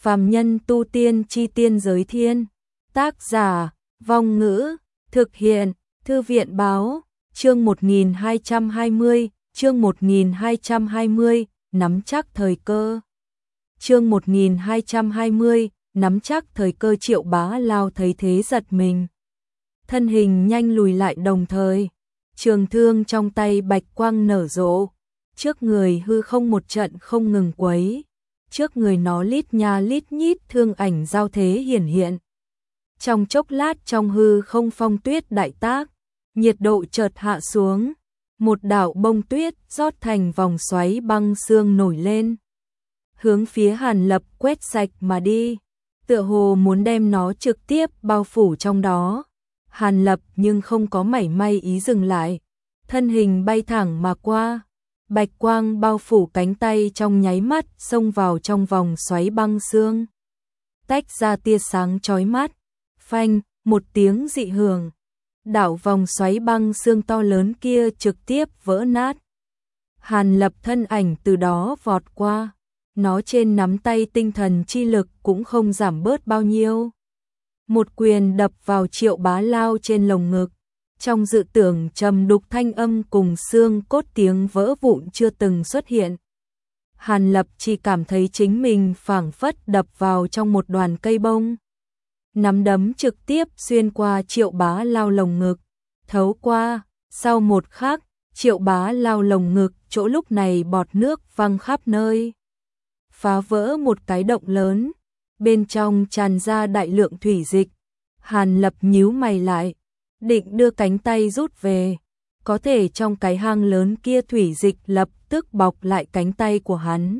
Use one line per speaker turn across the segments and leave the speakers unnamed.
Phàm nhân tu tiên chi tiên giới thiên. Tác giả, Vong Ngữ, thực hiện, Thư viện báo, chương 1220, chương 1220, nắm chắc thời cơ. Chương 1220, nắm chắc thời cơ. Triệu Bá Lao thấy thế giật mình. Thân hình nhanh lùi lại, đồng thời trường thương trong tay bạch quang nở rộ, trước người hư không một trận không ngừng quấy, trước người nó lít nha lít nhít thương ảnh giao thế hiển hiện. Trong chốc lát trong hư không phong tuyết đại tác, nhiệt độ chợt hạ xuống, một đạo bông tuyết rót thành vòng xoáy băng sương nổi lên, hướng phía Hàn Lập quét sạch mà đi, tựa hồ muốn đem nó trực tiếp bao phủ trong đó. Hàn Lập nhưng không có mảy may ý dừng lại, thân hình bay thẳng mà qua, bạch quang bao phủ cánh tay trong nháy mắt xông vào trong vòng xoáy băng sương, tách ra tia sáng chói mắt. Phanh, một tiếng dị hưởng, đảo vòng xoáy băng sương to lớn kia trực tiếp vỡ nát. Hàn Lập thân ảnh từ đó vọt qua, nó trên nắm tay tinh thần chi lực cũng không giảm bớt bao nhiêu. Một quyền đập vào Triệu Bá Lao trên lồng ngực, trong dự tưởng trầm đục thanh âm cùng xương cốt tiếng vỡ vụn chưa từng xuất hiện. Hàn Lập chỉ cảm thấy chính mình phảng phất đập vào trong một đoàn cây bông. Nắm đấm trực tiếp xuyên qua Triệu Bá Lao lồng ngực, thấu qua, sau một khắc, Triệu Bá Lao lồng ngực chỗ lúc này bọt nước văng khắp nơi, phá vỡ một cái động lớn, bên trong tràn ra đại lượng thủy dịch. Hàn Lập nhíu mày lại, định đưa cánh tay rút về, có thể trong cái hang lớn kia thủy dịch lập tức bọc lại cánh tay của hắn.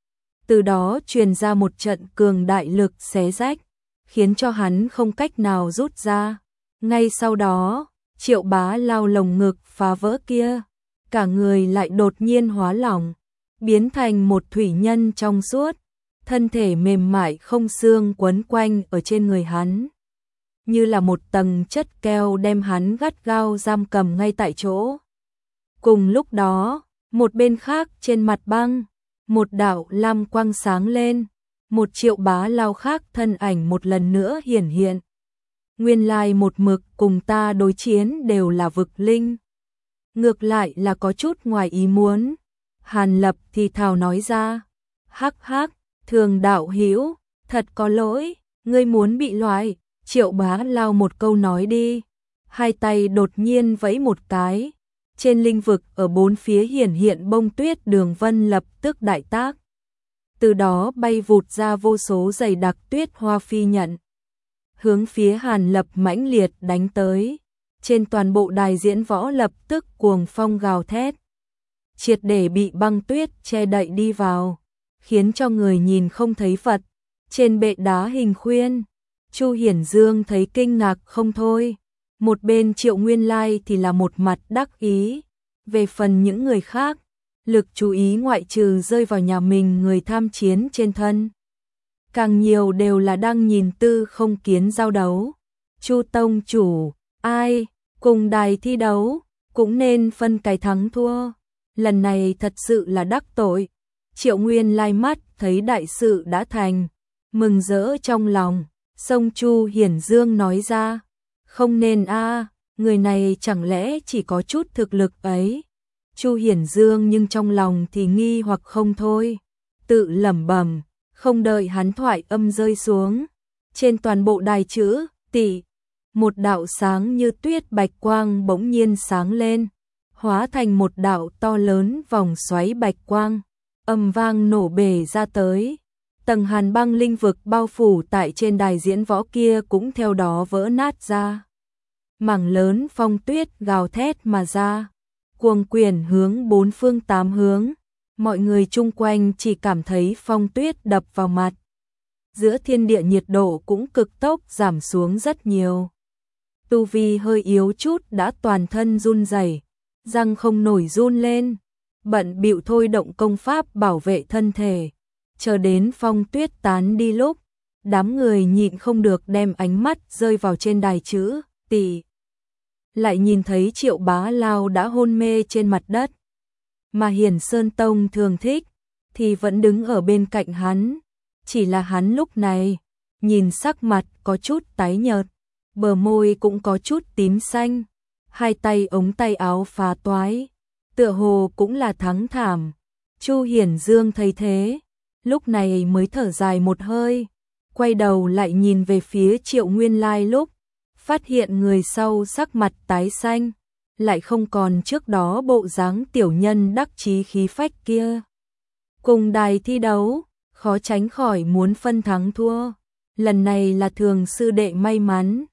Từ đó truyền ra một trận cường đại lực xé rách, khiến cho hắn không cách nào rút ra. Ngay sau đó, Triệu Bá Lao lồng ngực phá vỡ kia, cả người lại đột nhiên hóa lỏng, biến thành một thủy nhân trong suốt, thân thể mềm mại không xương quấn quanh ở trên người hắn, như là một tầng chất keo đem hắn gắt gao giam cầm ngay tại chỗ. Cùng lúc đó, một bên khác trên mặt băng, một đạo lam quang sáng lên, một Triệu Bá Lao khác thân ảnh một lần nữa hiển hiện. Nguyên lai một mực cùng ta đối chiến đều là vực linh, ngược lại là có chút ngoài ý muốn. Hàn Lập thì thào nói ra, hắc hắc, Thường đạo hữu, thật có lỗi, ngươi muốn bị loại. Triệu Bá Lao một câu nói đi, hai tay đột nhiên vẫy một cái, trên linh vực ở bốn phía hiển hiện bông tuyết đường vân lập tức đại tác, từ đó bay vụt ra vô số dày đặc tuyết hoa phi nhận, hướng phía Hàn Lập mãnh liệt đánh tới. Trên toàn bộ đài diễn võ lập tức cuồng phong gào thét, triệt để bị băng tuyết che đậy đi vào, khiến cho người nhìn không thấy vật. Trên bệ đá hình khuyên, Chu Hiển Dương thấy kinh ngạc không thôi, một bên Triệu Nguyên Lai thì là một mặt đắc ý. Về phần những người khác, lực chú ý ngoại trừ rơi vào nhà mình người tham chiến trên thân, càng nhiều đều là đang nhìn Tư Không Kiến giao đấu. Chu tông chủ, ai cùng đài thi đấu cũng nên phân cái thắng thua, lần này thật sự là đắc tội. Triệu Nguyên Lai mắt thấy đại sự đã thành, mừng rỡ trong lòng, xông Chu Hiển Dương nói ra, không nên a, người này chẳng lẽ chỉ có chút thực lực ấy. Chu Hiển Dương nhưng trong lòng thì nghi hoặc không thôi, tự lẩm bẩm. Không đợi hắn thoại âm rơi xuống, trên toàn bộ đài chữ tỷ, một đạo sáng như tuyết bạch quang bỗng nhiên sáng lên, hóa thành một đạo to lớn vòng xoáy bạch quang, ầm vang nổ bể ra tới. Tầng hàn băng linh vực bao phủ tại trên đài diễn võ kia cũng theo đó vỡ nát ra. Mảng lớn phong tuyết gào thét mà ra, cuồng quyển hướng bốn phương tám hướng. Mọi người chung quanh chỉ cảm thấy phong tuyết đập vào mặt. Giữa thiên địa nhiệt độ cũng cực tốc giảm xuống rất nhiều. Tu vi hơi yếu chút đã toàn thân run rẩy, răng không nổi run lên, bận bịu thôi động công pháp bảo vệ thân thể. Chờ đến phong tuyết tán đi lúc, đám người nhịn không được đem ánh mắt rơi vào trên đài chữ tỷ, lại nhìn thấy Triệu Bá Lao đã hôn mê trên mặt đất, mà Hiển Sơn Tông Thường Thích thì vẫn đứng ở bên cạnh hắn, chỉ là hắn lúc này, nhìn sắc mặt có chút tái nhợt, bờ môi cũng có chút tím xanh, hai tay ống tay áo phá toái, tựa hồ cũng là thắng thảm. Chu Hiển Dương thấy thế, lúc này mới thở dài một hơi, quay đầu lại nhìn về phía Triệu Nguyên Lai lúc, phát hiện người sau sắc mặt tái xanh, lại không còn trước đó bộ dáng tiểu nhân đắc chí khí phách kia. Cùng đài thi đấu, khó tránh khỏi muốn phân thắng thua, lần này là Thường sư đệ may mắn.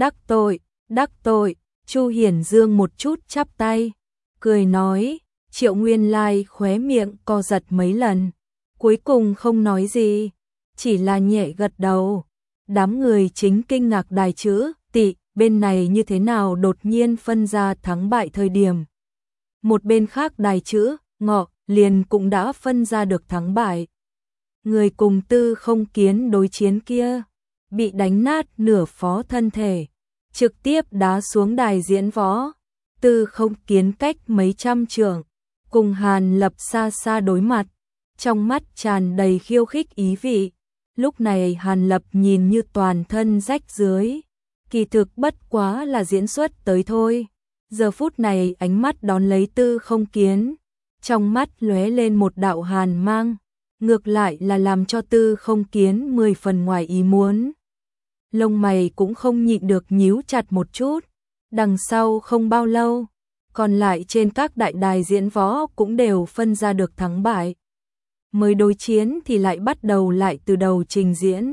Đắc tội, Chu Hiển Dương một chút chắp tay, cười nói. Triệu Nguyên Lai khóe miệng co giật mấy lần, cuối cùng không nói gì, chỉ là nhẹ gật đầu. Đám người chính kinh ngạc đài chữ tị bên này như thế nào đột nhiên phân ra thắng bại thời điểm. Một bên khác đài chữ ngọ liền cũng đã phân ra được thắng bại. Người cùng Tư Không Kiến đối chiến kia, bị đánh nát nửa phó thân thể, trực tiếp đá xuống đài diễn võ. Tư Không Kiến cách mấy trăm trượng, cùng Hàn Lập xa xa đối mặt, trong mắt tràn đầy khiêu khích ý vị. Lúc này Hàn Lập nhìn như toàn thân rách rưới, kỳ thực bất quá là diễn xuất tới thôi. Giờ phút này ánh mắt đón lấy Tư Không Kiến, trong mắt lóe lên một đạo hàn mang, ngược lại là làm cho Tư Không Kiến 10 phần ngoài ý muốn. Lông mày cũng không nhịn được nhíu chặt một chút. Đằng sau không bao lâu, còn lại trên các đại đài diễn võ cũng đều phân ra được thắng bại. Mới đối chiến thì lại bắt đầu lại từ đầu trình diễn.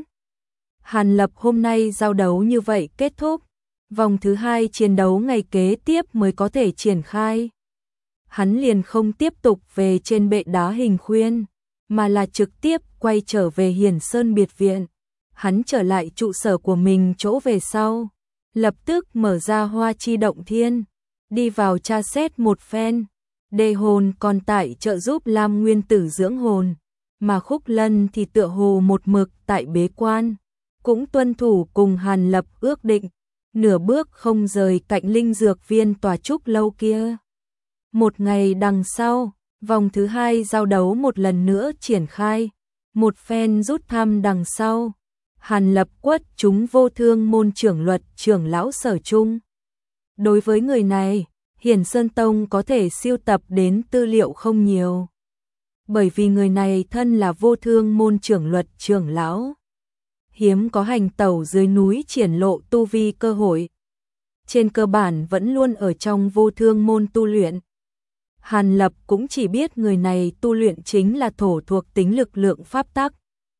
Hàn Lập hôm nay giao đấu như vậy kết thúc, vòng thứ 2 chiến đấu ngày kế tiếp mới có thể triển khai. Hắn liền không tiếp tục về trên bệ đá Hình Khuyên, mà là trực tiếp quay trở về Hiển Sơn biệt viện. Hắn trở lại trụ sở của mình chỗ về sau, lập tức mở ra Hoa Chi Động Thiên, đi vào tra xét một phen. Đề hồn còn tại trợ giúp Lam Nguyên Tử dưỡng hồn, mà Khúc Lân thì tựa hồ một mực tại bế quan, cũng tuân thủ cùng Hàn Lập ước định, nửa bước không rời cạnh linh dược viên tòa trúc lâu kia. Một ngày đằng sau, vòng thứ 2 giao đấu một lần nữa triển khai, một phen rút thăm đằng sau. Hàn Lập quất chúng Vô Thương môn trưởng luật trưởng lão Sở Trung. Đối với người này, Hiển Sơn Tông có thể siêu tập đến tư liệu không nhiều. Bởi vì người này thân là Vô Thương môn trưởng luật trưởng lão, hiếm có hành tẩu dưới núi triển lộ tu vi cơ hội. Trên cơ bản vẫn luôn ở trong Vô Thương môn tu luyện. Hàn Lập cũng chỉ biết người này tu luyện chính là thổ thuộc tính lực lượng pháp tắc.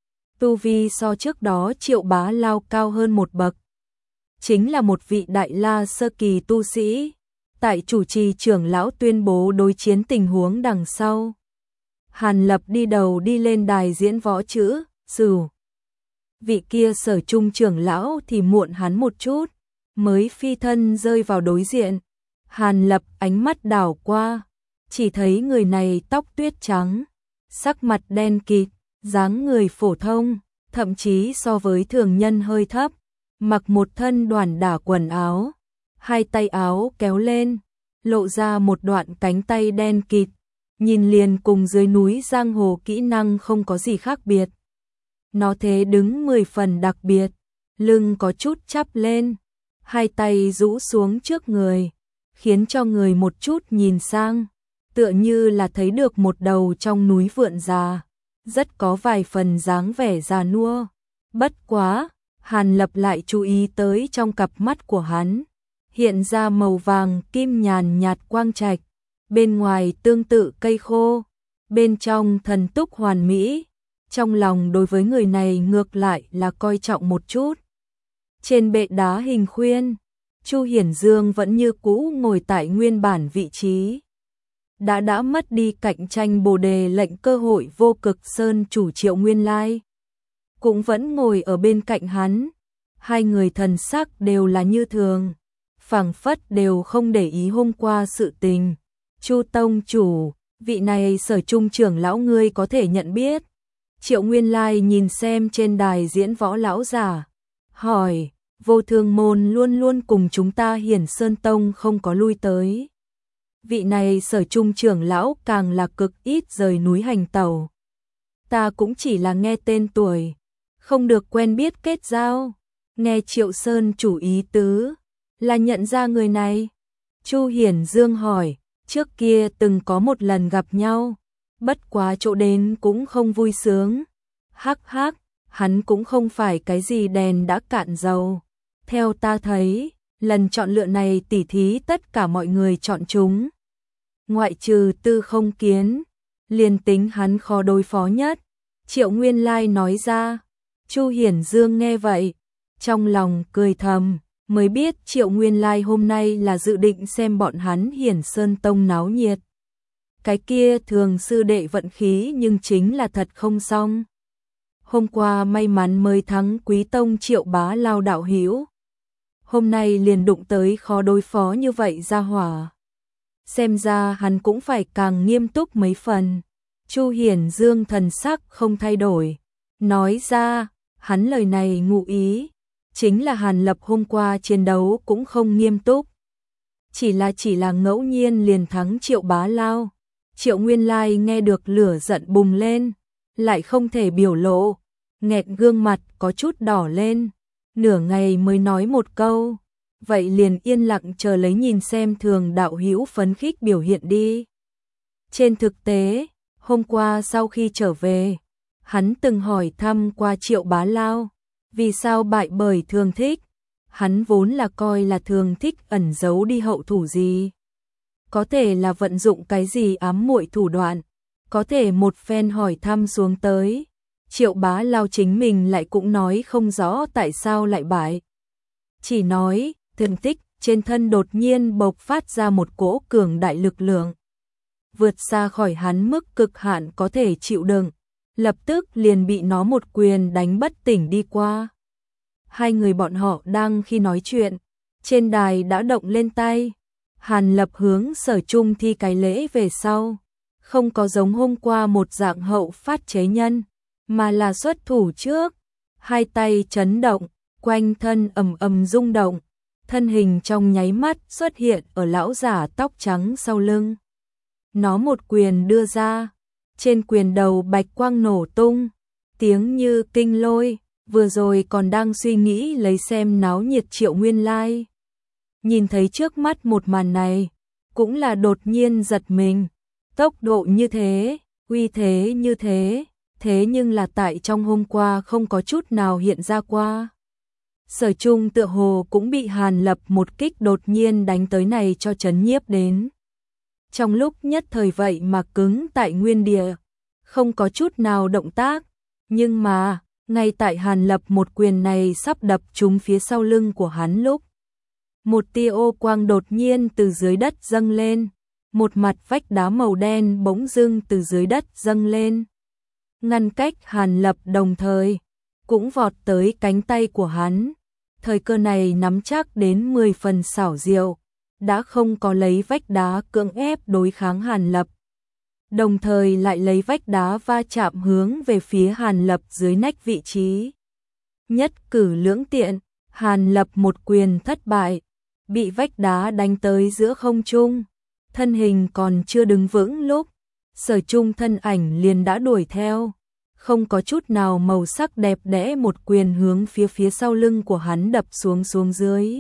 Tu vi so trước đó Triệu Bá Lao cao hơn một bậc. Chính là một vị đại la sơ kỳ tu sĩ. Tại chủ trì trưởng lão tuyên bố đối chiến tình huống đằng sau, Hàn Lập đi đầu đi lên đài diễn võ chữ Sửu. Vị kia Sở Trung trưởng lão thì muộn hắn một chút, mới phi thân rơi vào đối diện. Hàn Lập ánh mắt đảo qua, chỉ thấy người này tóc tuyết trắng, sắc mặt đen kịt, dáng người phổ thông, thậm chí so với thường nhân hơi thấp, mặc một thân đoàn đả quần áo, hai tay áo kéo lên, lộ ra một đoạn cánh tay đen kịt, nhìn liền cùng dưới núi giang hồ kỹ năng không có gì khác biệt. Nó thế đứng 10 phần đặc biệt, lưng có chút chắp lên, hai tay rũ xuống trước người, khiến cho người một chút nhìn sang, tựa như là thấy được một đầu trong núi vượn già, rất có vài phần dáng vẻ già nua. Bất quá, Hàn Lập lại chú ý tới trong cặp mắt của hắn, hiện ra màu vàng kim nhàn nhạt quang trạch, bên ngoài tương tự cây khô, bên trong thần túc hoàn mỹ. Trong lòng đối với người này ngược lại là coi trọng một chút. Trên bệ đá Hình Khuyên, Chu Hiển Dương vẫn như cũ ngồi tại nguyên bản vị trí. Đã mất đi cạnh tranh bồ đề lệnh cơ hội Vô Cực Sơn chủ Triệu Nguyên Lai, cũng vẫn ngồi ở bên cạnh hắn. Hai người thần sắc đều là như thường, phảng phất đều không để ý hôm qua sự tình. Chu tông chủ, vị này Sở Trung trưởng lão ngươi có thể nhận biết. Triệu Nguyên Lai nhìn xem trên đài diễn võ lão giả, hỏi, Vô Thương môn luôn luôn cùng chúng ta Hiển Sơn Tông không có lui tới. Vị này Sở Trung trưởng lão càng là cực ít rời núi hành tẩu. ta cũng chỉ là nghe tên tuổi, không được quen biết kết giao. Nghe Triệu Sơn chủ ý tứ, là nhận ra người này. Chu Hiển Dương hỏi, trước kia từng có một lần gặp nhau, bất quá chỗ đến cũng không vui sướng. Hắc hắc, hắn cũng không phải cái gì đèn đã cạn dầu. Theo ta thấy, lần chọn lựa này tỉ thí tất cả mọi người chọn chúng. Ngoại trừ Tư Không Kiến, liền tính hắn khó đối phó nhất. Triệu Nguyên Lai nói ra. Chu Hiển Dương nghe vậy, trong lòng cười thầm, mới biết Triệu Nguyên Lai hôm nay là dự định xem bọn hắn Hiển Sơn Tông náo nhiệt. Cái kia thường sư đệ vận khí nhưng chính là thật không xong. Hôm qua may mắn mới thắng Quý Tông Triệu Bá Lao đạo hữu, hôm nay liền đụng tới khó đối phó như vậy ra hỏa. Xem ra hắn cũng phải càng nghiêm túc mấy phần. Chu Hiển Dương thần sắc không thay đổi, nói ra, hắn lời này ngụ ý, chính là Hàn Lập hôm qua chiến đấu cũng không nghiêm túc. Chỉ là ngẫu nhiên liền thắng Triệu Bá Lao. Triệu Nguyên Lai nghe được lửa giận bùng lên, lại không thể biểu lộ, nghẹt gương mặt có chút đỏ lên, nửa ngày mới nói một câu, vậy liền yên lặng chờ lấy nhìn xem Thường đạo hữu phấn khích biểu hiện đi. Trên thực tế, hôm qua sau khi trở về, hắn từng hỏi thăm qua Triệu Bá Lao, vì sao bại bởi Thường Thích, hắn vốn là coi là Thường Thích ẩn giấu đi hậu thủ gì. Có thể là vận dụng cái gì ám muội thủ đoạn, có thể một phen hỏi thăm xuống tới, Triệu Bá Lao chính mình lại cũng nói không rõ tại sao lại bại. Chỉ nói, Thường Thích trên thân đột nhiên bộc phát ra một cỗ cường đại lực lượng, vượt xa khỏi hắn mức cực hạn có thể chịu đựng, lập tức liền bị nó một quyền đánh bất tỉnh đi qua. Hai người bọn họ đang khi nói chuyện, trên đài đã động lên tay. Hàn Lập hướng Sở Trung thi cái lễ về sau, không có giống hôm qua một dạng hậu phát chế nhân, mà là xuất thủ trước, hai tay chấn động, quanh thân ầm ầm rung động, thân hình trong nháy mắt xuất hiện ở lão giả tóc trắng sau lưng. Nó một quyền đưa ra, trên quyền đầu bạch quang nổ tung, tiếng như kinh lôi, vừa rồi còn đang suy nghĩ lấy xem náo nhiệt Triệu Nguyên Lai. Nhìn thấy trước mắt một màn này, cũng là đột nhiên giật mình, tốc độ như thế, uy thế như thế, thế nhưng là tại trong hôm qua không có chút nào hiện ra qua. Sở Trung tựa hồ cũng bị Hàn Lập một kích đột nhiên đánh tới này cho chấn nhiếp đến. Trong lúc nhất thời vậy mà cứng tại nguyên địa, không có chút nào động tác, nhưng mà, ngay tại Hàn Lập một quyền này sắp đập trúng phía sau lưng của hắn lúc, một tia ô quang đột nhiên từ dưới đất dâng lên, một mặt vách đá màu đen bỗng dưng từ dưới đất dâng lên, ngăn cách Hàn Lập, đồng thời cũng vọt tới cánh tay của hắn. Thời cơ này nắm chắc đến 10 phần xảo diệu, đã không có lấy vách đá cưỡng ép đối kháng Hàn Lập, đồng thời lại lấy vách đá va chạm hướng về phía Hàn Lập dưới nách vị trí. Nhất cử lưỡng tiện, Hàn Lập một quyền thất bại, bị vách đá đánh tới giữa không trung, thân hình còn chưa đứng vững lúc, Sở Trung thân ảnh liền đã đuổi theo, không có chút nào màu sắc, đẹp đẽ một quyền hướng phía sau lưng của hắn đập xuống dưới.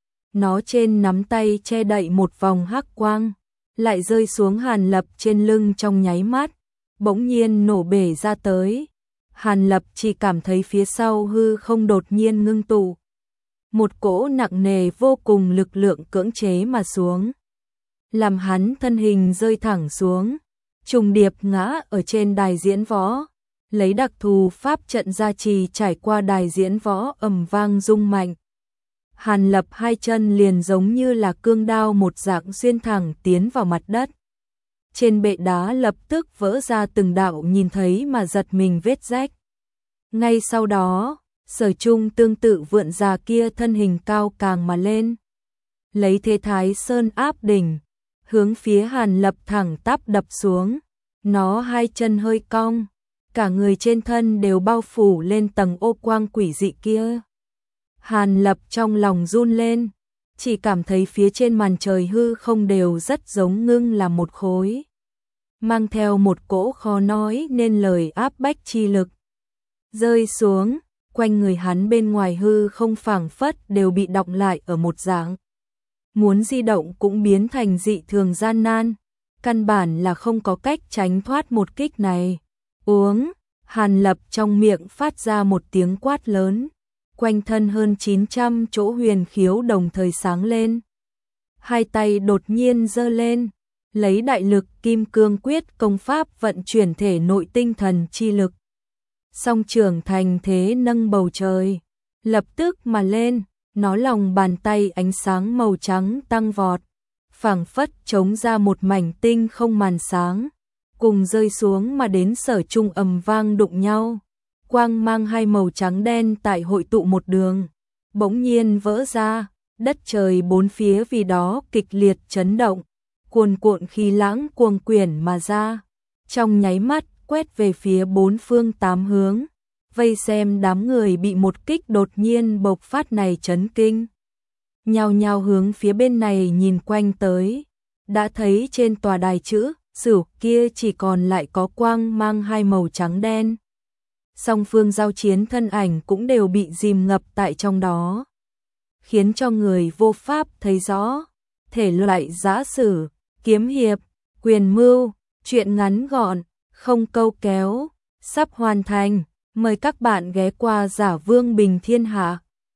Nó trên nắm tay che đậy một vòng hắc quang, lại rơi xuống Hàn Lập trên lưng trong nháy mắt, bỗng nhiên nổ bể ra tới. Hàn Lập chỉ cảm thấy phía sau hư không đột nhiên ngưng tụ, một cỗ nặng nề vô cùng lực lượng cưỡng chế mà xuống, làm hắn thân hình rơi thẳng xuống, trùng điệp ngã ở trên đài diễn võ, lấy đặc thù pháp trận gia trì trải qua đài diễn võ ầm vang rung mạnh. Hàn Lập hai chân liền giống như là cương đao một dạng xuyên thẳng tiến vào mặt đất. Trên bệ đá lập tức vỡ ra từng đạo nhìn thấy mà giật mình vết rách. Ngay sau đó, Sở Trung tương tự vượn già kia thân hình cao càng mà lên, lấy thế Thái Sơn áp đỉnh, hướng phía Hàn Lập thẳng tắp đập xuống. Nó hai chân hơi cong, cả người trên thân đều bao phủ lên tầng ô quang quỷ dị kia. Hàn Lập trong lòng run lên, chỉ cảm thấy phía trên màn trời hư không đều rất giống ngưng là một khối. mang theo một cỗ khó nói nên lời áp bách chi lực. Rơi xuống, quanh người hắn bên ngoài hư không phảng phất đều bị đọng lại ở một dạng. Muốn di động cũng biến thành dị thường gian nan, căn bản là không có cách tránh thoát một kích này. Uống, Hàn Lập trong miệng phát ra một tiếng quát lớn, quanh thân hơn 900 chỗ huyền khiếu đồng thời sáng lên. Hai tay đột nhiên giơ lên, lấy đại lực kim cương quyết công pháp vận chuyển thể nội tinh thần chi lực. Song trưởng thành thế nâng bầu trời, lập tức mà lên, nó lòng bàn tay ánh sáng màu trắng tăng vọt, phảng phất chống ra một mảnh tinh không màn sáng, cùng rơi xuống mà đến sở trung ầm vang đụng nhau. Quang mang hai màu trắng đen tại hội tụ một đường, bỗng nhiên vỡ ra, đất trời bốn phía vì đó kịch liệt chấn động, cuồn cuộn khí lãng cuồng quyển mà ra, trong nháy mắt quét về phía bốn phương tám hướng, vây xem đám người bị một kích đột nhiên bộc phát này chấn kinh. Nhao nhao hướng phía bên này nhìn quanh tới, đã thấy trên tòa đài chữ Sửu kia chỉ còn lại có quang mang hai màu trắng đen. Song phương giao chiến thân ảnh cũng đều bị dìm ngập tại trong đó, khiến cho người vô pháp thấy rõ. Thể loại giã sử, kiếm hiệp, quyền mưu, truyện ngắn gọn, không câu kéo, sắp hoàn thành. Mời các bạn ghé qua Giả Vương Bình Thiên Hạ.